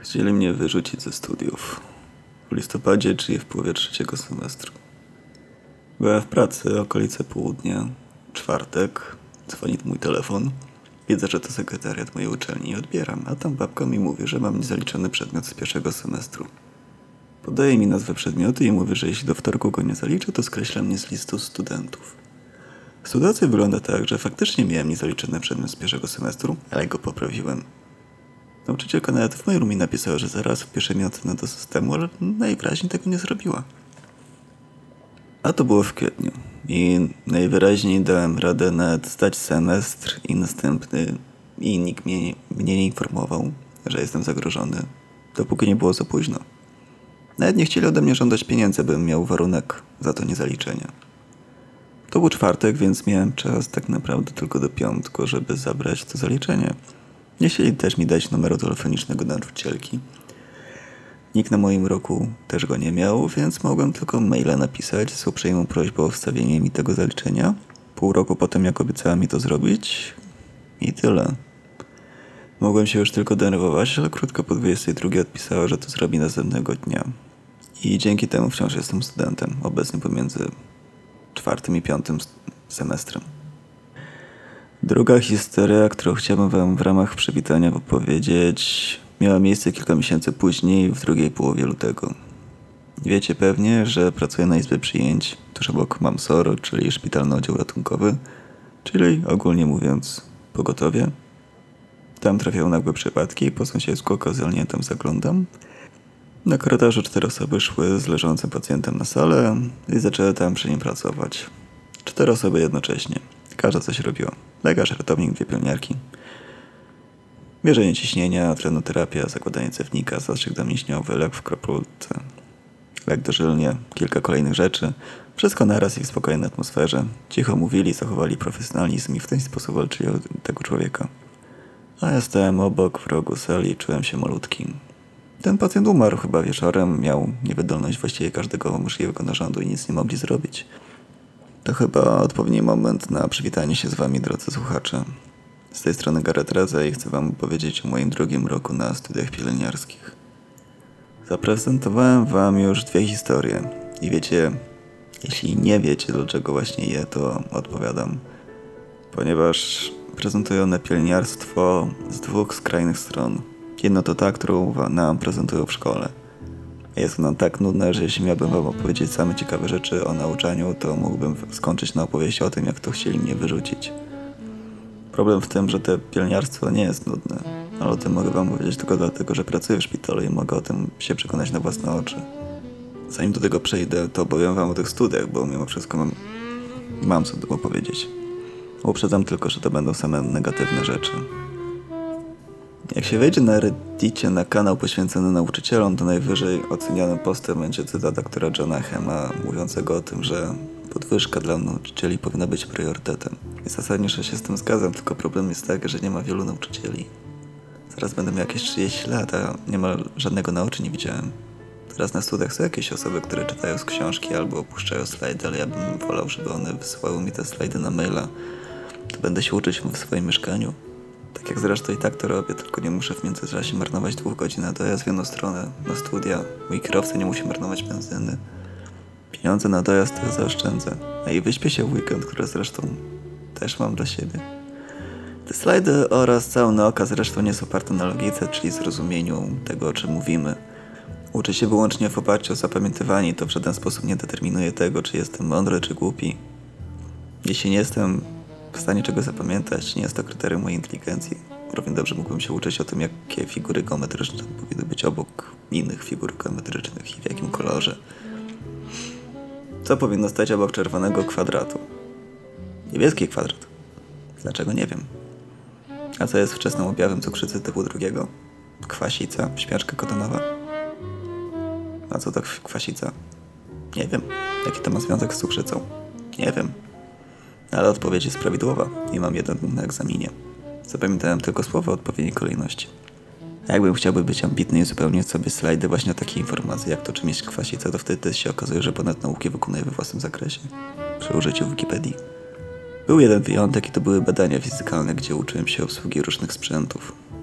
Chcieli mnie wyrzucić ze studiów. W listopadzie, czyli w połowie trzeciego semestru. Byłem w pracy, okolice południa, czwartek, dzwoni mój telefon. Widzę, że to sekretariat mojej uczelni i odbieram, a tam babka mi mówi, że mam niezaliczony przedmiot z pierwszego semestru. Podaje mi nazwę przedmiotu i mówi, że jeśli do wtorku go nie zaliczę, to skreśla mnie z listu studentów. Sytuacja wygląda tak, że faktycznie miałem niezaliczony przedmiot z pierwszego semestru, ale go poprawiłem. Nauczycielka nawet w mailu napisała, że zaraz wpisze mi ocenę do systemu, ale najwyraźniej tego nie zrobiła. A to było w kwietniu i najwyraźniej dałem radę nawet zdać semestr i następny i nikt mnie nie informował, że jestem zagrożony, dopóki nie było za późno. Nawet nie chcieli ode mnie żądać pieniędzy, bym miał warunek za to niezaliczenie. To był czwartek, więc miałem czas tak naprawdę tylko do piątku, żeby zabrać to zaliczenie. Nie chcieli też mi dać numeru telefonicznego do nauczycielki. Nikt na moim roku też go nie miał, więc mogłem tylko maila napisać z uprzejmą prośbą o wstawienie mi tego zaliczenia. Pół roku potem, jak obiecała mi to zrobić. I tyle. Mogłem się już tylko denerwować, ale krótko po 22 odpisała, że to zrobi następnego dnia. I dzięki temu wciąż jestem studentem, obecnie pomiędzy 4. i 5. semestrem. Druga historia, którą chciałbym wam w ramach przywitania opowiedzieć, miała miejsce kilka miesięcy później, w drugiej połowie lutego. Wiecie pewnie, że pracuję na izbie przyjęć, tuż obok MAMSOR, czyli szpitalny oddział ratunkowy, czyli ogólnie mówiąc pogotowie. Tam trafiają nagłe przypadki, po sąsiedzku okazjalnie tam zaglądam. Na korytarzu 4 osoby szły z leżącym pacjentem na salę i zaczęły tam przy nim pracować. 4 osoby jednocześnie. Każda coś robiła. Lekarz, ratownik, 2 pielęgniarki. Mierzenie ciśnienia, tlenoterapia, zakładanie cewnika, zastrzyk domięśniowy, lek w kropelce, lek dożylnie, kilka kolejnych rzeczy. Wszystko naraz i w spokojnej atmosferze. Cicho mówili, zachowali profesjonalizm i w ten sposób walczyli o tego człowieka. A ja stałem obok, w rogu sali i czułem się malutki. Ten pacjent umarł chyba wieczorem, miał niewydolność właściwie każdego możliwego narządu i nic nie mogli zrobić. To chyba odpowiedni moment na przywitanie się z wami, drodzy słuchacze. Z tej strony Gareth Reza i chcę wam opowiedzieć o moim drugim roku na studiach pielęgniarskich. Zaprezentowałem wam już 2 historie i wiecie, jeśli nie wiecie, dlaczego właśnie je, to odpowiadam. Ponieważ prezentują one pielęgniarstwo z 2 skrajnych stron. Jedno to ta, którą nam prezentują w szkole. Jest ona tak nudna, że jeśli miałbym wam opowiedzieć same ciekawe rzeczy o nauczaniu, to mógłbym skończyć na opowieści o tym, jak to chcieli mnie wyrzucić. Problem w tym, że to pielęgniarstwo nie jest nudne, ale o tym mogę wam powiedzieć tylko dlatego, że pracuję w szpitalu i mogę o tym się przekonać na własne oczy. Zanim do tego przejdę, to opowiem wam o tych studiach, bo mimo wszystko mam co tu opowiedzieć. Uprzedzam tylko, że to będą same negatywne rzeczy. Jak się wejdzie na Reddicie na kanał poświęcony nauczycielom, to najwyżej ocenianym postem będzie cytat doktora Johna Hema mówiącego o tym, że podwyżka dla nauczycieli powinna być priorytetem. I zasadniczo się z tym zgadzam, tylko problem jest taki, że nie ma wielu nauczycieli. Zaraz będę miał jakieś 30 lat, a niemal żadnego nauczy nie widziałem. Teraz na studiach są jakieś osoby, które czytają z książki albo opuszczają slajdy, ale ja bym wolał, żeby one wysyłały mi te slajdy na maila. To będę się uczyć w swoim mieszkaniu. Tak jak zresztą i tak to robię, tylko nie muszę w międzyczasie marnować 2 godzin na dojazd w jedną stronę na studia. Mój kierowca nie musi marnować benzyny. Pieniądze na dojazd to zaoszczędzę. A i wyśpię się w weekend, które zresztą też mam dla siebie. Te slajdy oraz cała nauka zresztą nie są oparte na logice, czyli zrozumieniu tego, o czym mówimy. Uczę się wyłącznie w oparciu o zapamiętywanie i to w żaden sposób nie determinuje tego, czy jestem mądry, czy głupi. Jeśli nie jestem w stanie czegoś zapamiętać, nie jest to kryterium mojej inteligencji. Równie dobrze mógłbym się uczyć o tym, jakie figury geometryczne powinny być obok innych figur geometrycznych i w jakim kolorze. Co powinno stać obok czerwonego kwadratu? Niebieski kwadrat. Dlaczego? Nie wiem. A co jest wczesnym objawem cukrzycy typu 2? Kwasica, śpiączka kotonowa. A co to kwasica? Nie wiem. Jaki to ma związek z cukrzycą? Nie wiem. Ale odpowiedź jest prawidłowa i mam 1 punkt na egzaminie. Zapamiętałem tylko słowa odpowiedniej kolejności. A jakbym chciałby być ambitny i uzupełnić sobie slajdy właśnie o takie informacje, jak to czym jest kwasica, to wtedy się okazuje, że ponad nauki wykonuję we własnym zakresie. Przy użyciu Wikipedii. Był jeden wyjątek i to były badania fizykalne, gdzie uczyłem się obsługi różnych sprzętów.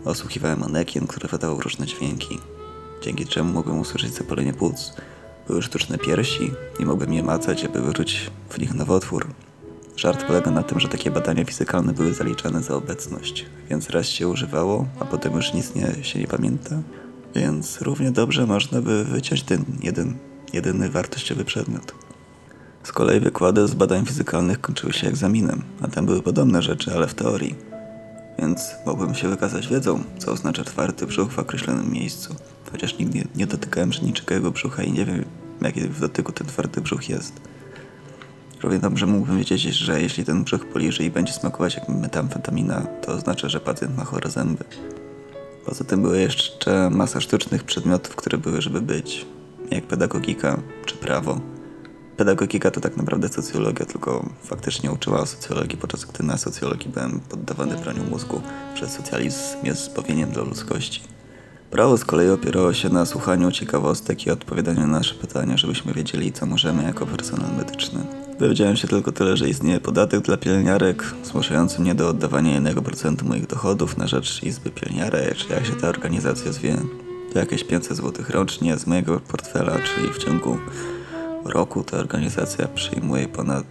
Osłuchiwałem manekien, który wydawał różne dźwięki, dzięki czemu mogłem usłyszeć zapalenie płuc. Były sztuczne piersi i mogłem je macać, aby wyczuć w nich nowotwór. Żart polega na tym, że takie badania fizykalne były zaliczane za obecność, więc raz się używało, a potem już nic się nie pamięta. Więc równie dobrze można by wyciąć ten jedyny wartościowy przedmiot. Z kolei wykłady z badań fizykalnych kończyły się egzaminem, a tam były podobne rzeczy, ale w teorii. Więc mogłem się wykazać wiedzą, co oznacza twardy brzuch w określonym miejscu. Chociaż nigdy nie dotykałem niczego brzucha i nie wiem, jaki w dotyku ten twardy brzuch jest. Równie dobrze mógłbym wiedzieć, że jeśli ten brzuch poliży i będzie smakować jak metamfetamina, to oznacza, że pacjent ma chore zęby. Poza tym były jeszcze masa sztucznych przedmiotów, które były, żeby być, jak pedagogika czy prawo. Pedagogika to tak naprawdę socjologia, tylko faktycznie uczyła o socjologii, podczas gdy na socjologii byłem poddawany praniu mózgu, że socjalizm jest zbawieniem dla ludzkości. Prawo z kolei opierało się na słuchaniu ciekawostek i odpowiadaniu na nasze pytania, żebyśmy wiedzieli, co możemy jako personel medyczny. Dowiedziałem się tylko tyle, że istnieje podatek dla pielęgniarek, zmuszający mnie do oddawania 1% moich dochodów na rzecz Izby Pielęgniarek, czy jak się ta organizacja zwie. To jakieś 500 zł rocznie z mojego portfela, czyli w ciągu roku ta organizacja przyjmuje ponad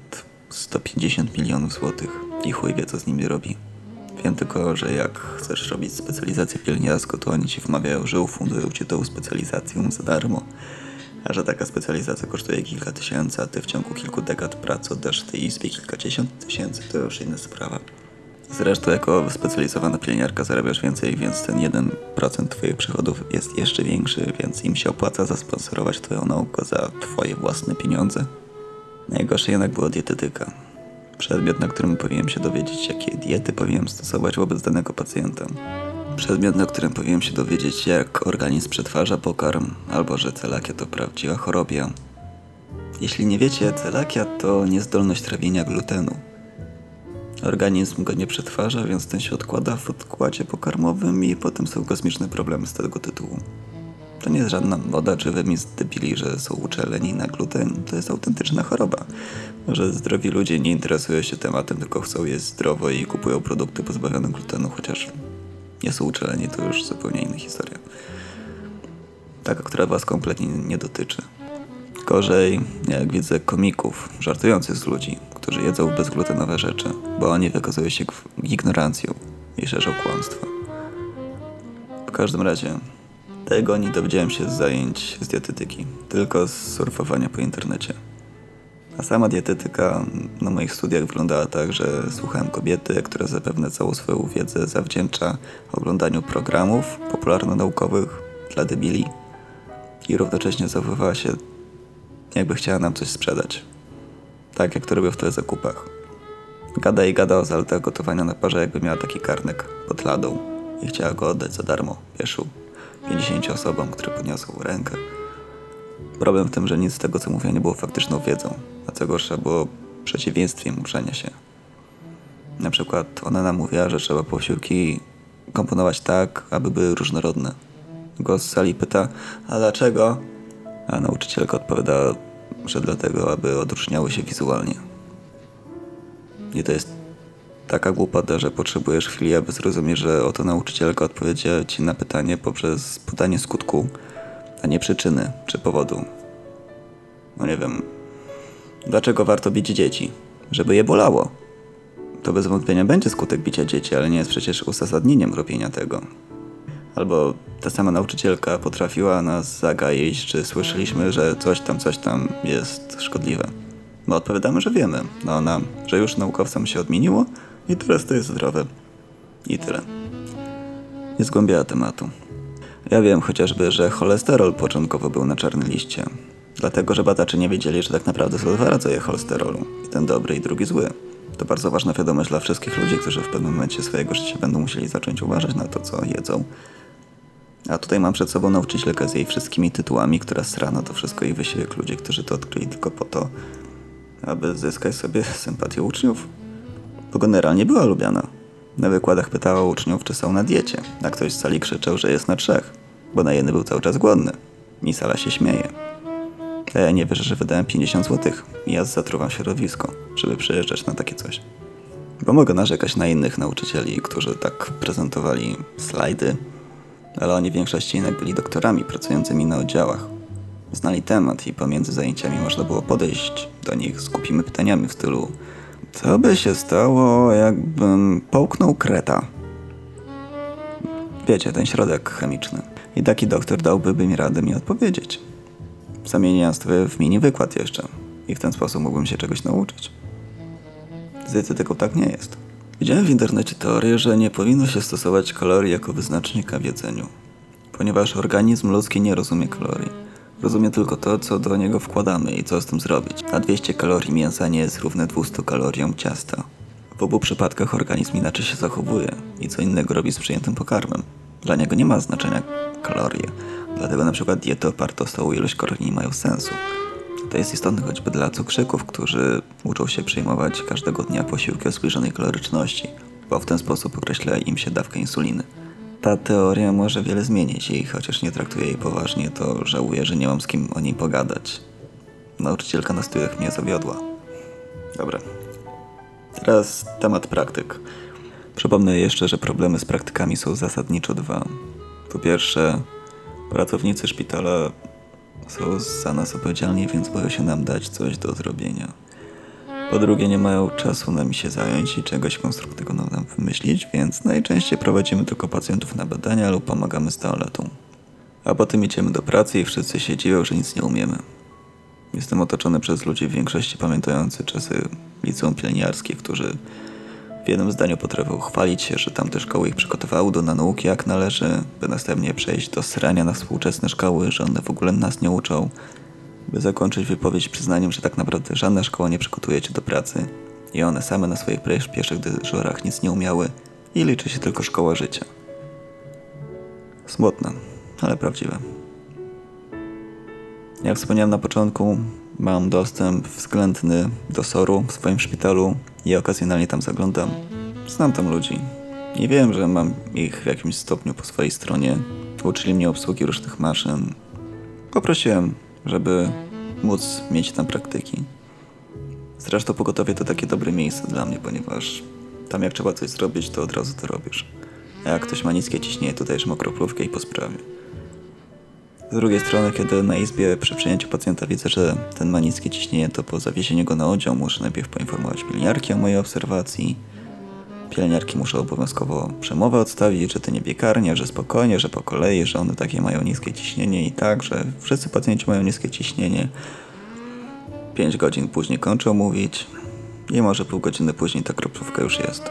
150 milionów złotych i chuj wie, co z nimi robi. Wiem tylko, że jak chcesz robić specjalizację pielęgniarską, to oni ci wmawiają, że ufundują ci tą specjalizację za darmo. A że taka specjalizacja kosztuje kilka tysięcy, a ty w ciągu kilku dekad pracy oddasz tej izbie kilkadziesiąt tysięcy, to już inna sprawa. Zresztą jako wyspecjalizowana pielęgniarka zarabiasz więcej, więc ten 1% twoich przychodów jest jeszcze większy, więc im się opłaca zasponsorować twoją naukę za twoje własne pieniądze. Najgorsze jednak była dietetyka. Przedmiot, na którym powinienem się dowiedzieć, jakie diety powinienem stosować wobec danego pacjenta. Przedmiot, na którym powinienem się dowiedzieć, jak organizm przetwarza pokarm, albo że celiakia to prawdziwa chorobia. Jeśli nie wiecie, celiakia to niezdolność trawienia glutenu. Organizm go nie przetwarza, więc ten się odkłada w układzie pokarmowym i potem są kosmiczne problemy z tego tytułu. To nie jest żadna moda czy wymysł debili, że są uczuleni na gluten. To jest autentyczna choroba. Może zdrowi ludzie nie interesują się tematem, tylko chcą jeść zdrowo i kupują produkty pozbawione glutenu, chociaż nie są uczuleni, to już zupełnie inna historia. Taka, która was kompletnie nie dotyczy. Gorzej, jak widzę komików żartujących z ludzi, którzy jedzą bezglutenowe rzeczy, bo oni wykazują się ignorancją i szerzą kłamstwa. W każdym razie, tego nie dowiedziałem się z zajęć z dietetyki, tylko z surfowania po internecie. A sama dietetyka na moich studiach wyglądała tak, że słuchałem kobiety, która zapewne całą swoją wiedzę zawdzięcza oglądaniu programów popularno-naukowych dla debili i równocześnie zachowywała się, jakby chciała nam coś sprzedać. Tak jak to robią w telezakupach. Gada i gada o zaletach gotowania na parze, jakby miała taki karnek pod ladą i chciała go oddać za darmo, pieszu, 50 osobom, które podniosą rękę. Problem w tym, że nic z tego, co mówiła, nie było faktyczną wiedzą, a co gorsza, było przeciwieństwem uczenia się. Na przykład ona nam mówiła, że trzeba posiłki komponować tak, aby były różnorodne. Głos z sali pyta, a dlaczego? A nauczycielka odpowiada, że dlatego, aby odróżniały się wizualnie. I to jest taka głupota, że potrzebujesz chwili, aby zrozumieć, że oto nauczycielka odpowiedziała ci na pytanie poprzez podanie skutku, a nie przyczyny czy powodu. No nie wiem, dlaczego warto bić dzieci? Żeby je bolało. To bez wątpienia będzie skutek bicia dzieci, ale nie jest przecież uzasadnieniem robienia tego. Albo ta sama nauczycielka potrafiła nas zagaić, czy słyszeliśmy, że coś tam jest szkodliwe. My odpowiadamy, że wiemy. No ona, że już naukowcom się odmieniło i teraz to jest zdrowe. I tyle. Nie zgłębiała tematu. Ja wiem chociażby, że cholesterol początkowo był na czarnej liście. Dlatego, że badacze nie wiedzieli, że tak naprawdę są dwa rodzaje cholesterolu. Jeden dobry i drugi zły. To bardzo ważna wiadomość dla wszystkich ludzi, którzy w pewnym momencie swojego życia będą musieli zacząć uważać na to, co jedzą. A tutaj mam przed sobą nauczycielkę z jej wszystkimi tytułami, która sra na to wszystko i wysiłek ludzi, którzy to odkryli tylko po to, aby zyskać sobie sympatię uczniów. Bo generalnie była lubiana. Na wykładach pytała uczniów, czy są na diecie, a ktoś z sali krzyczał, że jest na 3, bo na jedny był cały czas głodny. I sala się śmieje. A ja nie wierzę, że wydałem 50 zł i ja zatruwam środowisko, żeby przyjeżdżać na takie coś. Bo mogę narzekać na innych nauczycieli, którzy tak prezentowali slajdy, ale oni w większości jednak byli doktorami pracującymi na oddziałach. Znali temat i pomiędzy zajęciami można było podejść do nich z głupimi pytaniami w stylu: co by się stało, jakbym połknął kreta? Wiecie, ten środek chemiczny. I taki doktor dałby mi radę mi odpowiedzieć. Zamieniając to w mini wykład jeszcze. I w ten sposób mógłbym się czegoś nauczyć. Z dietetyką tak nie jest. Widziałem w internecie teorię, że nie powinno się stosować kalorii jako wyznacznika w jedzeniu. Ponieważ organizm ludzki nie rozumie kalorii. Rozumie tylko to, co do niego wkładamy i co z tym zrobić. A 200 kalorii mięsa nie jest równe 200 kaloriom ciasta. W obu przypadkach organizm inaczej się zachowuje i co innego robi z przyjętym pokarmem. Dla niego nie ma znaczenia kalorie. Dlatego na przykład diety oparte o stałą ilość kalorii nie mają sensu. To jest istotne choćby dla cukrzyków, którzy uczą się przyjmować każdego dnia posiłki o zbliżonej kaloryczności, bo w ten sposób określa im się dawkę insuliny. Ta teoria może wiele zmienić i chociaż nie traktuję jej poważnie, to żałuję, że nie mam z kim o niej pogadać. Nauczycielka na studiach mnie zawiodła. Dobra. Teraz temat praktyk. Przypomnę jeszcze, że problemy z praktykami są zasadniczo dwa. Po pierwsze, pracownicy szpitala są za nas odpowiedzialni, więc boją się nam dać coś do zrobienia. Po drugie, nie mają czasu nami się zająć i czegoś konstruktywnego nam wymyślić, więc najczęściej prowadzimy tylko pacjentów na badania lub pomagamy z toaletą. A potem idziemy do pracy i wszyscy się dziwią, że nic nie umiemy. Jestem otoczony przez ludzi w większości pamiętających czasy liceum pielęgniarskie, którzy w jednym zdaniu potrafią chwalić się, że tamte szkoły ich przygotowały do nauki jak należy, by następnie przejść do srania na współczesne szkoły, że one w ogóle nas nie uczą, by zakończyć wypowiedź przyznaniem, że tak naprawdę żadna szkoła nie przygotuje cię do pracy i one same na swoich pierwszych dyżurach nic nie umiały i liczy się tylko szkoła życia. Smutne, ale prawdziwe. Jak wspomniałem na początku, mam dostęp względny do SOR-u w swoim szpitalu i okazjonalnie tam zaglądam. Znam tam ludzi i wiem, że mam ich w jakimś stopniu po swojej stronie. Uczyli mnie obsługi różnych maszyn. Poprosiłem, żeby móc mieć tam praktyki. Zresztą pogotowie to takie dobre miejsce dla mnie, ponieważ tam jak trzeba coś zrobić, to od razu to robisz. A jak ktoś ma niskie ciśnienie, to dajesz mokroplówkę i po sprawie. Z drugiej strony, kiedy na izbie przy przyjęciu pacjenta widzę, że ten ma niskie ciśnienie, to po zawiesieniu go na oddział muszę najpierw poinformować pielęgniarki o mojej obserwacji. Pielęgniarki muszą obowiązkowo przemowę odstawić, że to nie piekarnia, że spokojnie, że po kolei, że one takie mają niskie ciśnienie i tak, że wszyscy pacjenci mają niskie ciśnienie. 5 godzin później kończą mówić i może pół godziny później ta kroplówka już jest.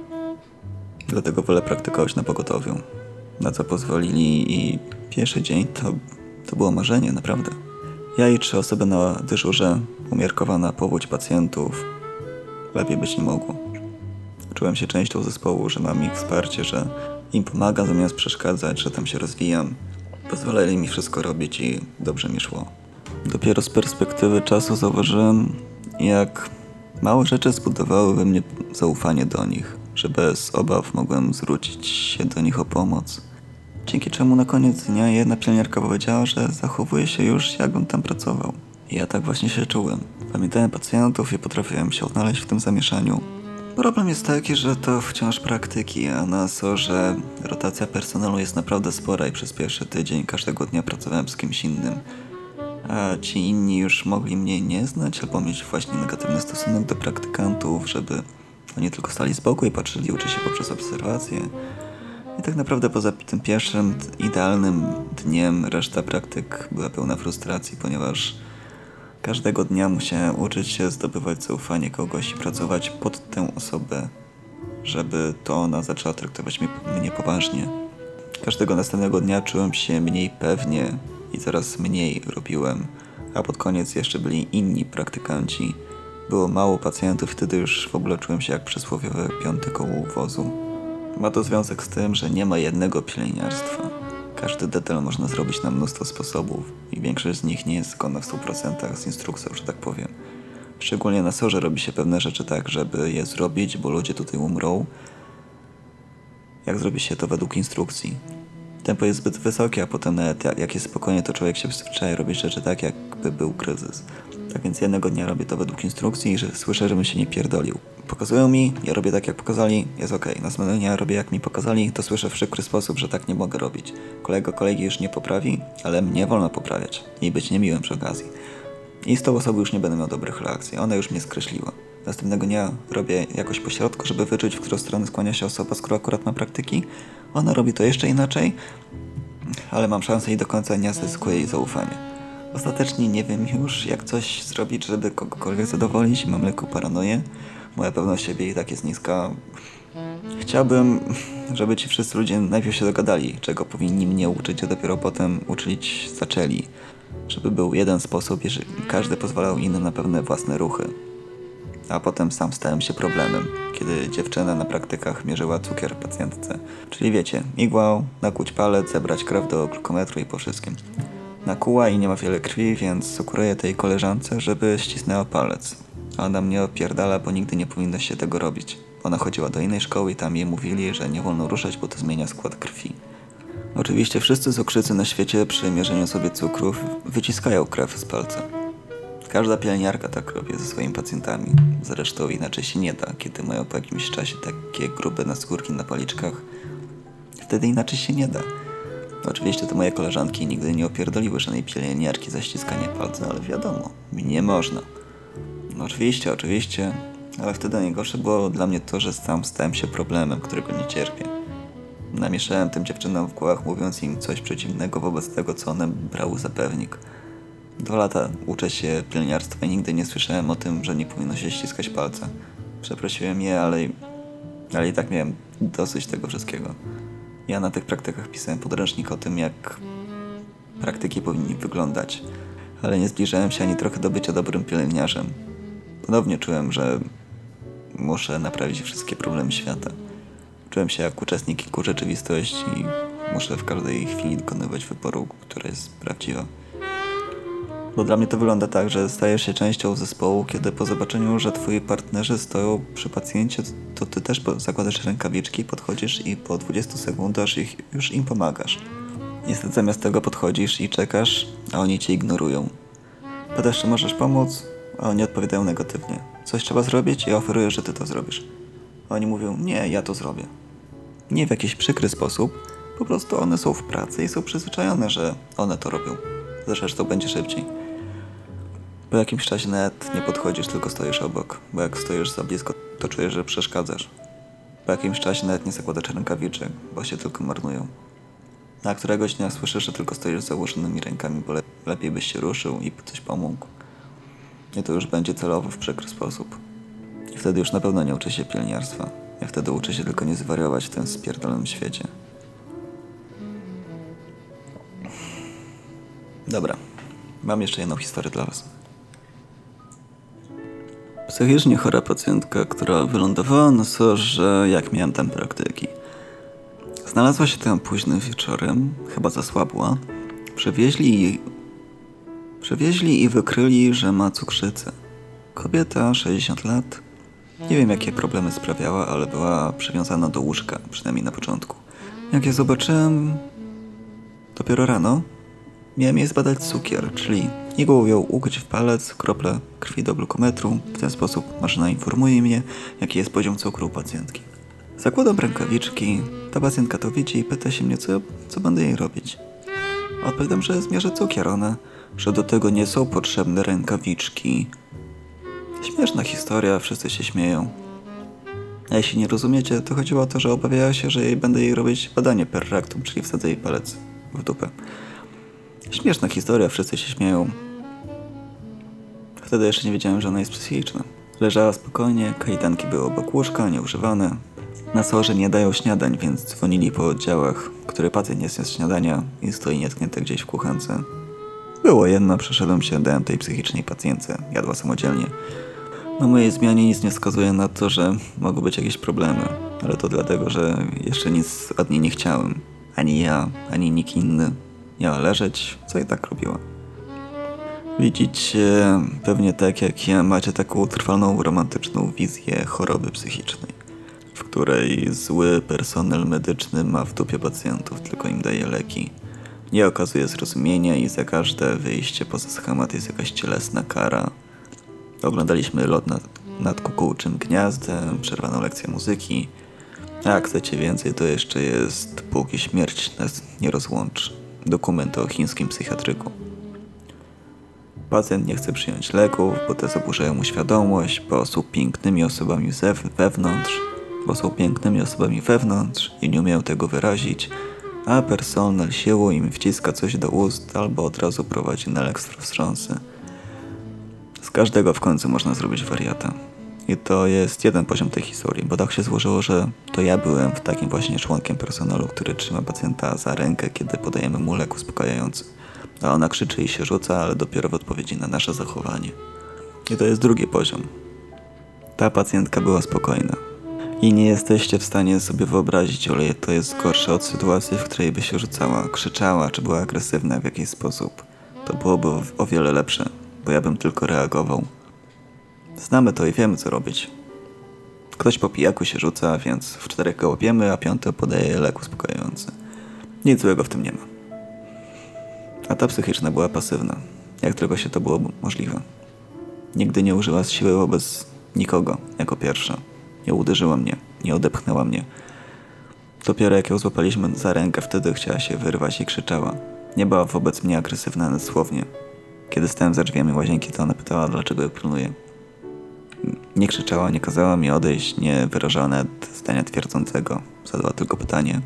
Dlatego wolę praktykować na pogotowiu, na co pozwolili i pierwszy dzień to było marzenie, naprawdę. Ja i 3 osoby na dyżurze, umiarkowana powódź pacjentów, lepiej być nie mogło. Czułem się częścią zespołu, że mam ich wsparcie, że im pomagam zamiast przeszkadzać, że tam się rozwijam. Pozwalali mi wszystko robić i dobrze mi szło. Dopiero z perspektywy czasu zauważyłem, jak małe rzeczy zbudowały we mnie zaufanie do nich, że bez obaw mogłem zwrócić się do nich o pomoc. Dzięki czemu na koniec dnia jedna pielęgniarka powiedziała, że zachowuje się już, jakbym tam pracował. I ja tak właśnie się czułem. Pamiętałem pacjentów i potrafiłem się odnaleźć w tym zamieszaniu. Problem jest taki, że to wciąż praktyki, a na SOR-ze rotacja personelu jest naprawdę spora i przez pierwszy tydzień każdego dnia pracowałem z kimś innym. A ci inni już mogli mnie nie znać albo mieć właśnie negatywny stosunek do praktykantów, żeby oni tylko stali z boku i patrzyli, uczyli się poprzez obserwacje. I tak naprawdę poza tym pierwszym idealnym dniem reszta praktyk była pełna frustracji, ponieważ każdego dnia musiałem uczyć się zdobywać zaufanie kogoś i pracować pod tę osobę, żeby to ona zaczęła traktować mnie poważnie. Każdego następnego dnia czułem się mniej pewnie i coraz mniej robiłem, a pod koniec jeszcze byli inni praktykanci. Było mało pacjentów i wtedy już w ogóle czułem się jak przysłowiowe 5. koło wozu. Ma to związek z tym, że nie ma jednego pielęgniarstwa. Każdy detal można zrobić na mnóstwo sposobów i większość z nich nie jest zgodna w 100% z instrukcją, że tak powiem. Szczególnie na SOR-ze robi się pewne rzeczy tak, żeby je zrobić, bo ludzie tutaj umrą, jak zrobi się to według instrukcji. Tempo jest zbyt wysokie, a potem nawet jak jest spokojnie, to człowiek się przyzwyczaja robić rzeczy tak, jakby był kryzys. Tak więc jednego dnia robię to według instrukcji i że słyszę, żebym się nie pierdolił. Pokazują mi, ja robię tak jak pokazali, jest okej. Następnego dnia robię jak mi pokazali, to słyszę w przykry sposób, że tak nie mogę robić. Kolegi już nie poprawi, ale mnie wolno poprawiać i być niemiłym przy okazji. I z tą osobą już nie będę miał dobrych reakcji, ona już mnie skreśliła. Następnego dnia robię jakoś po środku, żeby wyczuć, w którą stronę skłania się osoba, skoro akurat ma praktyki. Ona robi to jeszcze inaczej, ale mam szansę i do końca dnia zyskuję jej zaufanie. Ostatecznie nie wiem już, jak coś zrobić, żeby kogokolwiek zadowolić. Mam lekką paranoję. Moja pewność siebie i tak jest niska. Chciałbym, żeby ci wszyscy ludzie najpierw się dogadali, czego powinni mnie uczyć, a dopiero potem uczyć zaczęli. Żeby był jeden sposób, jeżeli każdy pozwalał innym na pewne własne ruchy. A potem sam stałem się problemem, kiedy dziewczyna na praktykach mierzyła cukier pacjentce. Czyli wiecie, igłą, nakłuć palec, zebrać krew do glukometru i po wszystkim. Nakuła i nie ma wiele krwi, więc sugeruję tej koleżance, żeby ścisnęła palec. A ona mnie opierdala, bo nigdy nie powinno się tego robić. Ona chodziła do innej szkoły i tam jej mówili, że nie wolno ruszać, bo to zmienia skład krwi. Oczywiście wszyscy cukrzycy na świecie przy mierzeniu sobie cukrów wyciskają krew z palca. Każda pielęgniarka tak robi ze swoimi pacjentami. Zresztą inaczej się nie da, kiedy mają po jakimś czasie takie grube naskórki na policzkach. Wtedy inaczej się nie da. Oczywiście to moje koleżanki nigdy nie opierdoliły żadnej pielęgniarki za ściskanie palca, ale wiadomo, mi nie można. No oczywiście, ale wtedy najgorsze było dla mnie to, że sam stałem się problemem, którego nie cierpię. Namieszałem tym dziewczynom w głowach, mówiąc im coś przeciwnego wobec tego, co one brały za pewnik. 2 lata uczę się pielęgniarstwa i nigdy nie słyszałem o tym, że nie powinno się ściskać palca. Przeprosiłem je, ale i tak miałem dosyć tego wszystkiego. Ja na tych praktykach pisałem podręcznik o tym, jak praktyki powinny wyglądać, ale nie zbliżałem się ani trochę do bycia dobrym pielęgniarzem. Ponownie czułem, że muszę naprawić wszystkie problemy świata. Czułem się jak uczestnik kilku rzeczywistości i muszę w każdej chwili dokonywać wyboru, która jest prawdziwa. Bo dla mnie to wygląda tak, że stajesz się częścią zespołu, kiedy po zobaczeniu, że twoi partnerzy stoją przy pacjencie, to ty też zakładasz rękawiczki, podchodzisz i po 20 sekundach już im pomagasz. Niestety zamiast tego podchodzisz i czekasz, a oni cię ignorują. Pytasz, czy możesz pomóc, a oni odpowiadają negatywnie. Coś trzeba zrobić i oferujesz, że ty to zrobisz. A oni mówią, nie, ja to zrobię. Nie w jakiś przykry sposób, po prostu one są w pracy i są przyzwyczajone, że one to robią. Zresztą będzie szybciej. Po jakimś czasie nawet nie podchodzisz, tylko stoisz obok, bo jak stoisz za blisko, to czujesz, że przeszkadzasz. Po jakimś czasie nawet nie zakładasz rękawiczek, bo się tylko marnują. A któregoś dnia słyszysz, że tylko stoisz z założonymi rękami, bo lepiej byś się ruszył i coś pomógł. I to już będzie celowo w przykry sposób. I wtedy już na pewno nie uczy się pielęgniarstwa. Ja wtedy uczę się tylko nie zwariować w tym spierdolonym świecie. Dobra, mam jeszcze jedną historię dla was. Psychicznie chora pacjentka, która wylądowała na SOR-ze, jak miałem tam praktyki. Znalazła się tam późnym wieczorem, chyba zasłabła. Przewieźli i wykryli, że ma cukrzycę. Kobieta, 60 lat. Nie wiem, jakie problemy sprawiała, ale była przywiązana do łóżka, przynajmniej na początku. Jak je zobaczyłem dopiero rano, miałem jej zbadać cukier, czyli igłą ją ukuć w palec, krople krwi do glukometru. W ten sposób maszyna informuje mnie, jaki jest poziom cukru u pacjentki. Zakładam rękawiczki, ta pacjentka to widzi i pyta się mnie, co będę jej robić. Odpowiadam, że zmierzę cukier, że do tego nie są potrzebne rękawiczki. Śmieszna historia, wszyscy się śmieją. A jeśli nie rozumiecie, to chodziło o to, że obawiała się, że będę jej robić badanie per rectum, czyli wsadzę jej palec w dupę. Śmieszna historia, wszyscy się śmieją. Wtedy jeszcze nie wiedziałem, że ona jest psychiczna. Leżała spokojnie, kajdanki były obok łóżka, nieużywane. Na SOR-ze nie dają śniadań, więc dzwonili po oddziałach, który pacjent nie zjadł śniadania i stoi nietknięty gdzieś w kuchence. Było jedno, przeszedłem się, dałem tej psychicznej pacjentce, jadła samodzielnie. Na mojej zmianie nic nie wskazuje na to, że mogą być jakieś problemy, ale to dlatego, że jeszcze nic od niej nie chciałem. Ani ja, ani nikt inny. Miała leżeć, co i tak robiła. Widzicie, pewnie tak jak ja, macie taką trwalą, romantyczną wizję choroby psychicznej, w której zły personel medyczny ma w dupie pacjentów, tylko im daje leki. Nie okazuje zrozumienia i za każde wyjście poza schemat jest jakaś cielesna kara. Oglądaliśmy lot nad kukułczym gniazdem, przerwaną lekcję muzyki. A jak chcecie więcej, to jeszcze jest Póki śmierć nas nie rozłączy. Dokument o chińskim psychiatryku. Pacjent nie chce przyjąć leków, bo te zaburzają mu świadomość, bo są pięknymi osobami wewnątrz i nie umieją tego wyrazić, a personel siłą im wciska coś do ust albo od razu prowadzi na lekstrowstrząsy. Z każdego w końcu można zrobić wariata. I to jest jeden poziom tej historii, bo tak się złożyło, że to ja byłem takim właśnie członkiem personelu, który trzyma pacjenta za rękę, kiedy podajemy mu lek uspokajający. A ona krzyczy i się rzuca, ale dopiero w odpowiedzi na nasze zachowanie. I to jest drugi poziom. Ta pacjentka była spokojna. I nie jesteście w stanie sobie wyobrazić, ale to jest gorsze od sytuacji, w której by się rzucała, krzyczała, czy była agresywna w jakiś sposób. To byłoby o wiele lepsze, bo ja bym tylko reagował. Znamy to i wiemy, co robić. Ktoś po pijaku się rzuca, więc w 4 go łapiemy, a 5 podaje lek uspokajający. Nic złego w tym nie ma. A ta psychiczna była pasywna, jak tylko się to było możliwe. Nigdy nie użyła siły wobec nikogo jako pierwsza. Nie uderzyła mnie, nie odepchnęła mnie. Dopiero jak ją złapaliśmy za rękę, wtedy chciała się wyrwać i krzyczała. Nie była wobec mnie agresywna dosłownie. Kiedy stałem za drzwiami łazienki, to ona pytała, dlaczego ją pilnuję. Nie krzyczała, nie kazała mi odejść, nie wyrażała nawet zdania twierdzącego. Zadała tylko pytanie.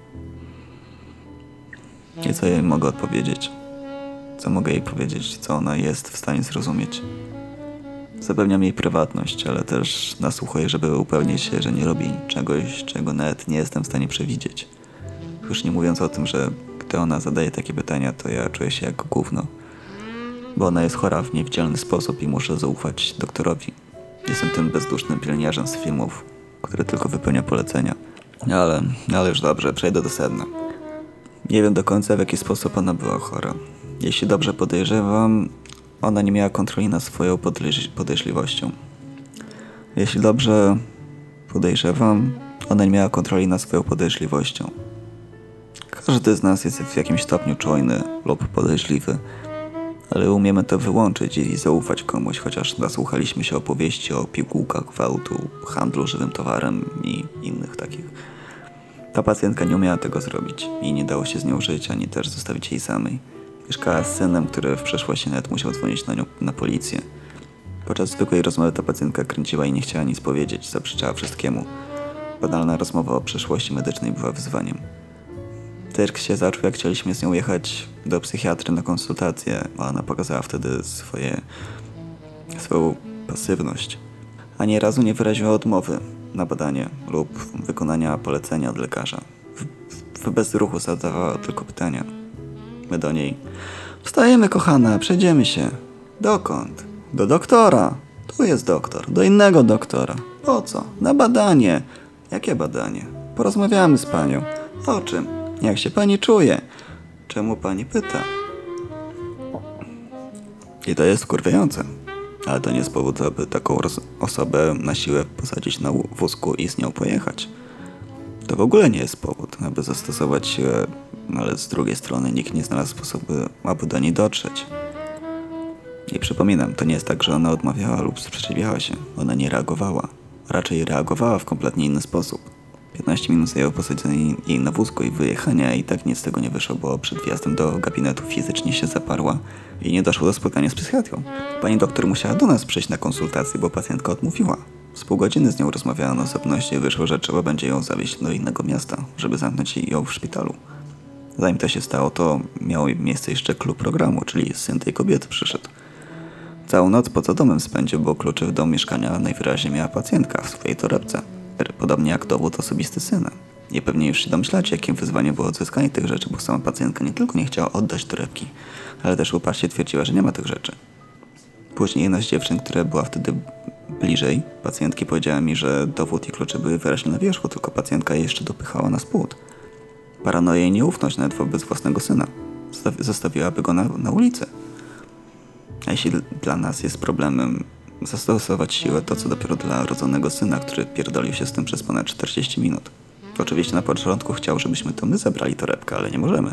I co jej mogę odpowiedzieć? Co mogę jej powiedzieć? Co ona jest w stanie zrozumieć? Zapewniam jej prywatność, ale też nasłuchuję, żeby upewnić się, że nie robi czegoś, czego nawet nie jestem w stanie przewidzieć. Już nie mówiąc o tym, że gdy ona zadaje takie pytania, to ja czuję się jak gówno. Bo ona jest chora w niewidzialny sposób i muszę zaufać doktorowi. Jestem tym bezdusznym pielęgniarzem z filmów, który tylko wypełnia polecenia. Ale już dobrze, przejdę do sedna. Nie wiem do końca, w jaki sposób ona była chora. Jeśli dobrze podejrzewam, ona nie miała kontroli nad swoją podejrzliwością. Jeśli dobrze podejrzewam, ona nie miała kontroli nad swoją podejrzliwością. Każdy z nas jest w jakimś stopniu czujny lub podejrzliwy, ale umiemy to wyłączyć i zaufać komuś, chociaż nasłuchaliśmy się opowieści o pigułkach gwałtu, handlu żywym towarem i innych takich. Ta pacjentka nie umiała tego zrobić i nie dało się z nią żyć, ani też zostawić jej samej. Mieszkała z synem, który w przeszłości nawet musiał dzwonić na policję. Podczas zwykłej rozmowy ta pacjentka kręciła i nie chciała nic powiedzieć, zaprzeczała wszystkiemu. Banalna rozmowa o przeszłości medycznej była wyzwaniem. Cyrk się zaczął, jak chcieliśmy z nią jechać do psychiatry na konsultację, a ona pokazała wtedy swoją pasywność. Ani razu nie wyraziła odmowy na badanie lub wykonania polecenia od lekarza. W bezruchu zadawała tylko pytania. My do niej: wstajemy, kochana, przejdziemy się. Dokąd? Do doktora. Tu jest doktor. Do innego doktora. Po co? Na badanie. Jakie badanie? Porozmawiamy z panią. O czym? Jak się pani czuje? Czemu pani pyta? I to jest wkurwiające. Ale to nie jest powód, aby taką osobę na siłę posadzić na wózku i z nią pojechać. To w ogóle nie jest powód, aby zastosować siłę, ale z drugiej strony nikt nie znalazł sposobu, aby do niej dotrzeć. I przypominam, to nie jest tak, że ona odmawiała lub sprzeciwiała się. Ona nie reagowała. Raczej reagowała w kompletnie inny sposób. 15 minut zajęło posadzenie jej na wózku i wyjechania i tak nic z tego nie wyszło, bo przed wjazdem do gabinetu fizycznie się zaparła i nie doszło do spotkania z psychiatrą. Pani doktor musiała do nas przyjść na konsultację, bo pacjentka odmówiła. Z pół godziny z nią rozmawiała na osobności i wyszło, że trzeba będzie ją zawieźć do innego miasta, żeby zamknąć ją w szpitalu. Zanim to się stało, to miało miejsce jeszcze klub programu, czyli syn tej kobiety przyszedł. Całą noc poza domem spędził, bo klucze do mieszkania najwyraźniej miała pacjentka w swojej torebce. Podobnie jak dowód osobisty syna. I pewnie już się domyślacie, jakim wyzwaniem było odzyskanie tych rzeczy, bo sama pacjentka nie tylko nie chciała oddać torebki, ale też uparcie twierdziła, że nie ma tych rzeczy. Później jedna z dziewczyn, która była wtedy bliżej pacjentki, powiedziała mi, że dowód i klucze były wyraźnie na wierzchu, tylko pacjentka je jeszcze dopychała na spód. Paranoja i nieufność nawet wobec własnego syna. Zostawiłaby go na ulicy. A jeśli dla nas jest problemem zastosować siłę, to co dopiero dla rodzonego syna, który pierdolił się z tym przez ponad 40 minut. Oczywiście na początku chciał, żebyśmy to my zabrali torebkę, ale nie możemy.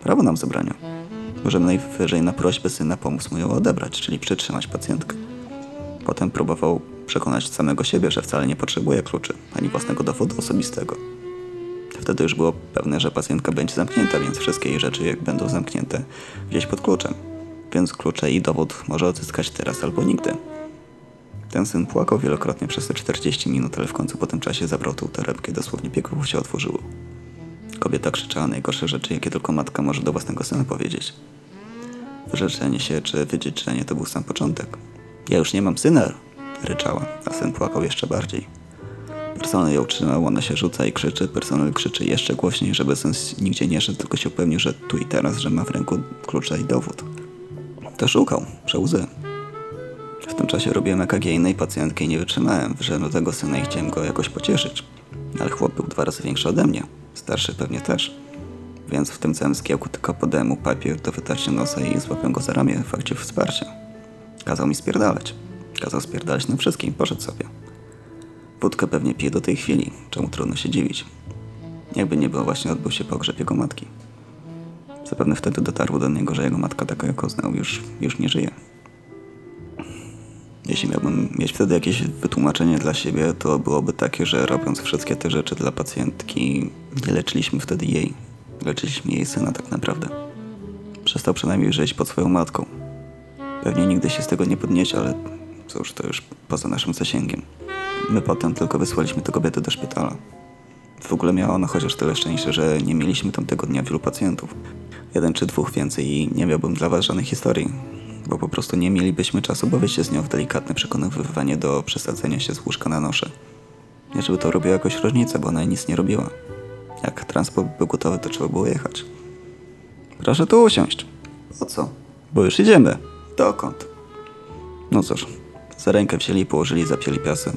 Prawo nam zabrania. Możemy najwyżej na prośbę syna pomóc mu ją odebrać, czyli przytrzymać pacjentkę. Potem próbował przekonać samego siebie, że wcale nie potrzebuje kluczy, ani własnego dowodu osobistego. Wtedy już było pewne, że pacjentka będzie zamknięta, więc wszystkie jej rzeczy, jak będą zamknięte, gdzieś pod kluczem. Więc klucze i dowód może odzyskać teraz albo nigdy. Ten syn płakał wielokrotnie przez te 40 minut, ale w końcu po tym czasie zabrał tą torebkę i dosłownie pieków się otworzyło. Kobieta krzyczała najgorsze rzeczy, jakie tylko matka może do własnego syna powiedzieć. Wyrzeczenie się czy wydziedziczenie to był sam początek. Ja już nie mam syna, ryczała, a syn płakał jeszcze bardziej. Personel ją trzymał, ona się rzuca i krzyczy, personel krzyczy jeszcze głośniej, żeby syn nigdzie nie szedł, tylko się upewnił, że tu i teraz, że ma w ręku klucze i dowód. To szukał, przez łzy. W tym czasie robiłem EKG innej pacjentki i nie wytrzymałem. Wyszedłem do tego syna i chciałem go jakoś pocieszyć. Ale chłop był 2 razy większy ode mnie. Starszy pewnie też. Więc w tym całym zgiełku tylko podałem mu papier do wytarcia nosa i złapałem go za ramię w akcie wsparcia. Kazał mi spierdalać. Kazał spierdalać na wszystkim, poszedł sobie. Wódkę pewnie pije do tej chwili, czemu trudno się dziwić. Jakby nie było, właśnie odbył się pogrzeb jego matki. Zapewne wtedy dotarło do niego, że jego matka, taka jaką znał, już nie żyje. Jeśli miałbym mieć wtedy jakieś wytłumaczenie dla siebie, to byłoby takie, że robiąc wszystkie te rzeczy dla pacjentki, nie leczyliśmy wtedy jej. Leczyliśmy jej syna tak naprawdę. Przestał przynajmniej żyć pod swoją matką. Pewnie nigdy się z tego nie podniesie, ale cóż, to już poza naszym zasięgiem. My potem tylko wysłaliśmy tę kobietę do szpitala. W ogóle miała ona chociaż tyle szczęścia, że nie mieliśmy tamtego dnia wielu pacjentów. 1 czy 2 więcej i nie miałbym dla was żadnej historii. Bo po prostu nie mielibyśmy czasu bawić się z nią w delikatne przekonywanie do przesadzenia się z łóżka na nosze. Nie żeby to robiło jakąś różnicę, bo ona nic nie robiła. Jak transport był gotowy, to trzeba było jechać. Proszę tu usiąść. Po co? Bo już idziemy. Dokąd? No cóż, za rękę wzięli i położyli, zapięli piasem.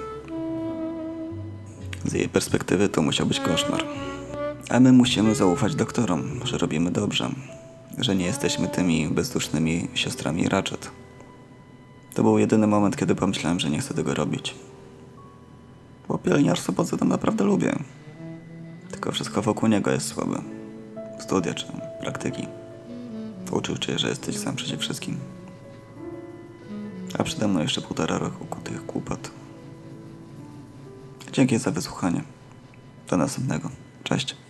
Z jej perspektywy to musiał być koszmar. A my musimy zaufać doktorom, że robimy dobrze. Że nie jesteśmy tymi bezdusznymi siostrami Ratchet. To był jedyny moment, kiedy pomyślałem, że nie chcę tego robić. Bo pielęgniarstwo poza tym naprawdę lubię. Tylko wszystko wokół niego jest słabe. Studia czy praktyki. Uczył cię, że jesteś sam przeciw wszystkim. A przede mną jeszcze 1,5 roku tych kłopot. Dzięki za wysłuchanie. Do następnego. Cześć.